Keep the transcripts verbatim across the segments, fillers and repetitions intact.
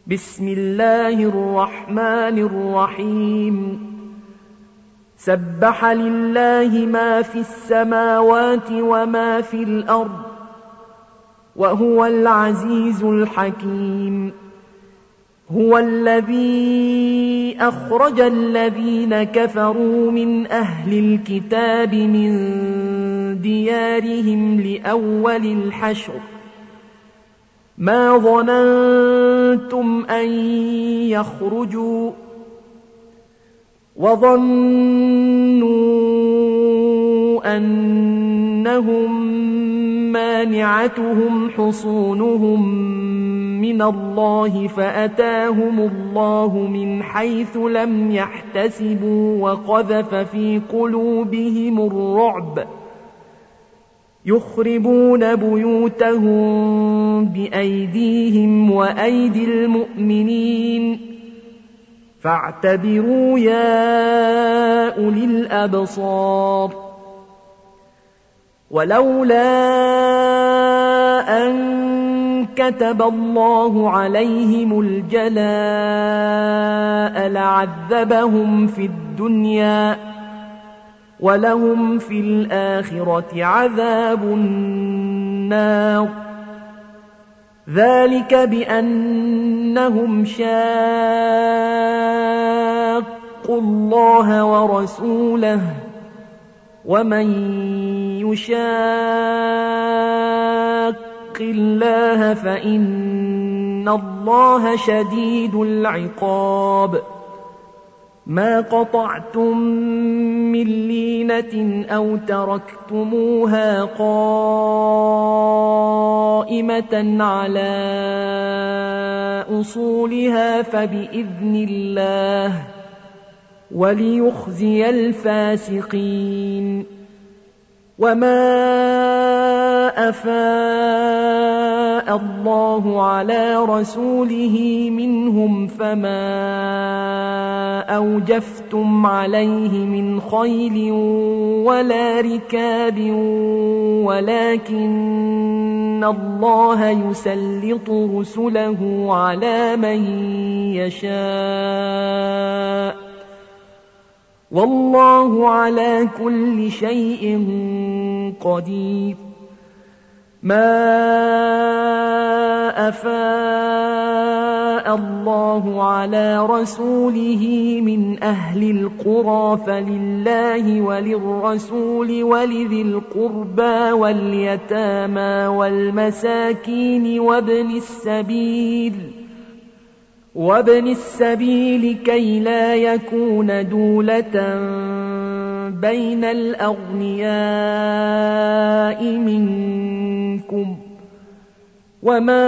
بسم الله الرحمن الرحيم سبح لله ما في السماوات وما في الأرض وهو العزيز الحكيم. هو الذي أخرج الذين كفروا من أهل الكتاب من ديارهم لأول الحشر ما ظننتم أن يخرجوا وظنوا أنهم مانعتهم حصونهم من الله فأتاهم الله من حيث لم يحتسبوا وقذف في قلوبهم الرعب يخربون بيوتهم بأيديهم وأيدي المؤمنين فاعتبروا يا أولي الأبصار. ولولا أن كتب الله عليهم الجلاء لعذبهم في الدنيا ولهم في الآخرة عذاب النار ذلك بأنهم شاقوا الله ورسوله ومن يشاق الله فإن الله شديد العقاب. ما قطعتم من لينة أو تركتموها قائمة على أصولها فبإذن الله وليخزي الفاسقين. وما أفاء الله على رسوله منهم فما أوجفتم عليه من خيل ولا ركاب ولكن الله يسلط رسله على من يشاء والله على كل شيء قدير. ما أفاء الله على رسوله من أهل القرى فلله وللرسول ولذي القربى واليتامى والمساكين وابن السبيل وابن السبيل كي لا يكون دولة بين الأغنياء منكم وما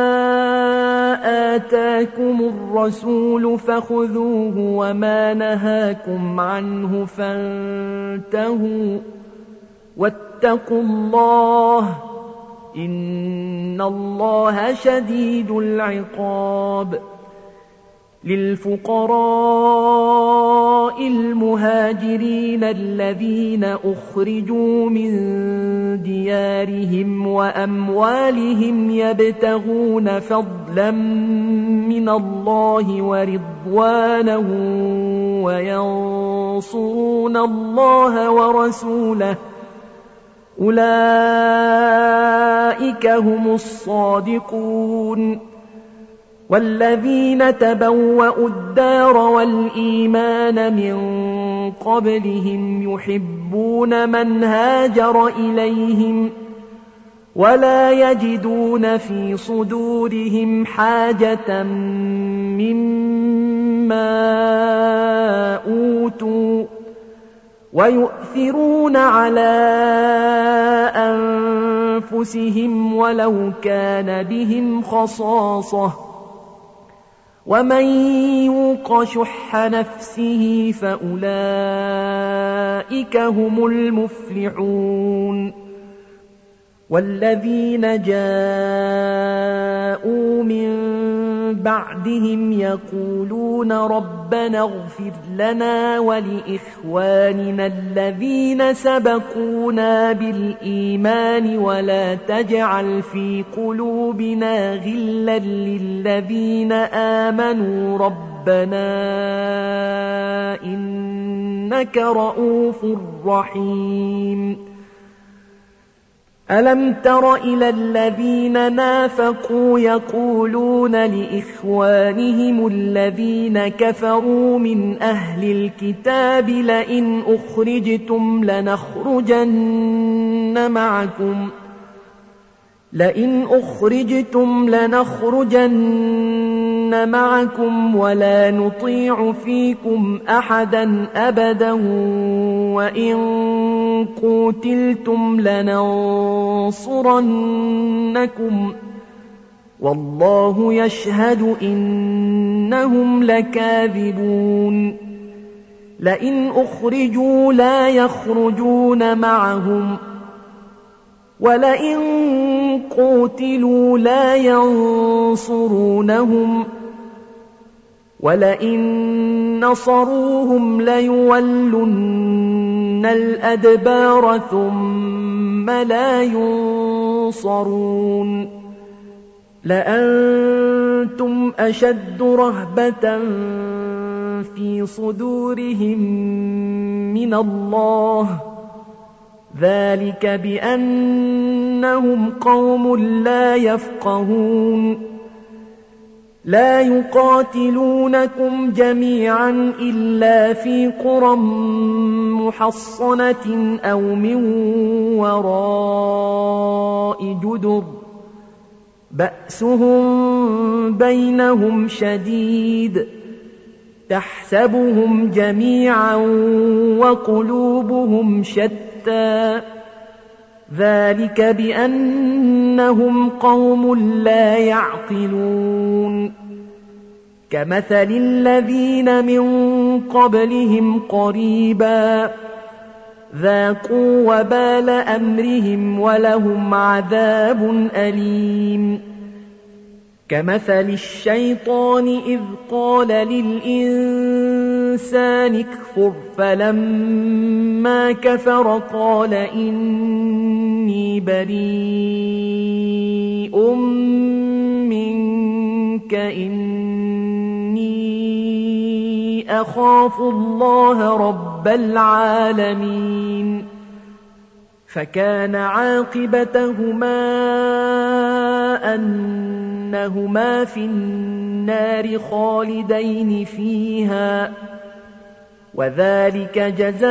آتاكم الرسول فخذوه وما نهاكم عنه فانتهوا واتقوا الله إن الله شديد العقاب. للفقراء المهاجرين الذين أخرجوا من ديارهم وأموالهم يبتغون فضلا من الله ورضوانه وينصرون الله ورسوله أولئك هم الصادقون. والذين تبوأوا الدار والإيمان من قبلهم يحبون من هاجر إليهم ولا يجدون في صدورهم حاجة مما أوتوا ويؤثرون على أنفسهم ولو كان بهم خصاصة ومن يوق شح نفسه فأولئك هم المفلحون. والذين جاءوا من بعدهم يقولون ربنا اغفر لنا ولإخواننا الذين سبقونا بالإيمان ولا تجعل في قلوبنا غلا للذين آمنوا ربنا إنك رؤوف رحيم. ألم تر إلى الذين نافقوا يقولون لإخوانهم الذين كفروا من أهل الكتاب لئن أخرجتم لنخرجن معكم لئن أخرجتم لنخرجن معكم ولا نطيع فيكم أحدا أبدا وإن قوتلتم لننصرنكم والله يشهد إنهم لكاذبون. لئن أخرجوا لا يخرجون معهم ولئن قوتلوا لا ينصرونهم ولئن نصروهم ليولن الأدبار ثم لا ينصرون. لأنتم أشد رهبة في صدورهم من الله ذلك بأنهم قوم لا يفقهون. لا يقاتلونكم جميعا إلا في قرى محصنة أو من وراء جدر بأسهم بينهم شديد تحسبهم جميعا وقلوبهم شتى ذلك بأنهم قوم لا يعقلون. كمثل الذين من قبلهم قريبا ذاقوا وبال أمرهم ولهم عذاب أليم. كمثل الشيطان إذ قال للإنسان اكفر فلما كفر قال إني بريء منك إني أخاف الله رب العالمين. فكان عاقبتهما أنهما في النار خالدين فيها وذلك جزاء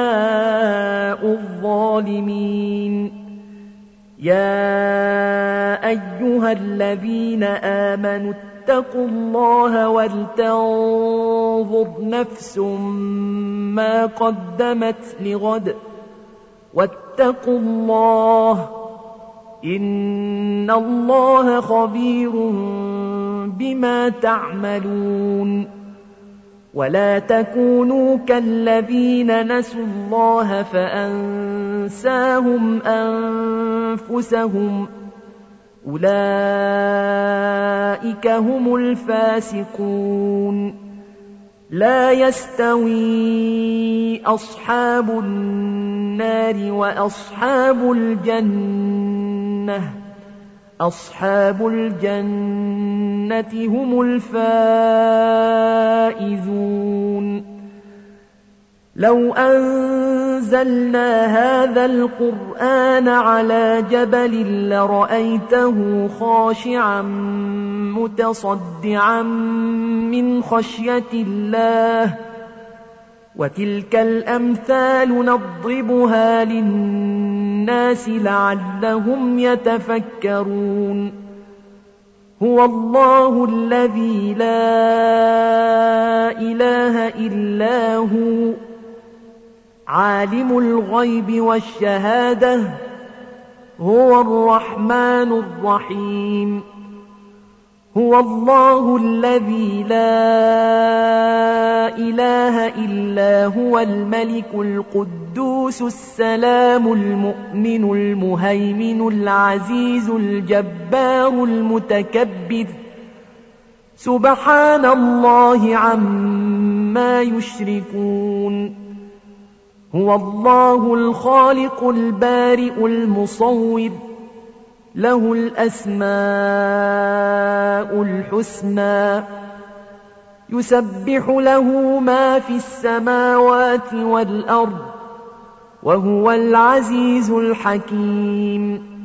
الظالمين. يا أيها الذين آمنوا اتقوا الله ولتنظر نفس ما قدمت لغد واتقوا الله إن الله خبير بما تعملون. ولا تكونوا كالذين نسوا الله فأنساهم أنفسهم أولئك هم الفاسقون. لا يستوي أصحاب النار وأصحاب الجنة أصحاب الجنة هم الفائزون. لو أنزلنا هذا القرآن على جبل لرأيته خاشعا متصدعا من خشية الله وتلك الأمثال نضربها للناس لعلهم يتفكرون. هو الله الذي لا إله إلا هو عالم الغيب والشهادة هو الرحمن الرحيم. هو الله الذي لا إله إلا هو الملك القدوس السلام المؤمن المهيمن العزيز الجبار المتكبر سبحان الله عما يشركون هو الله الخالق البارئ المصور له الأسماء الحسنى يسبح له ما في السماوات والأرض وهو العزيز الحكيم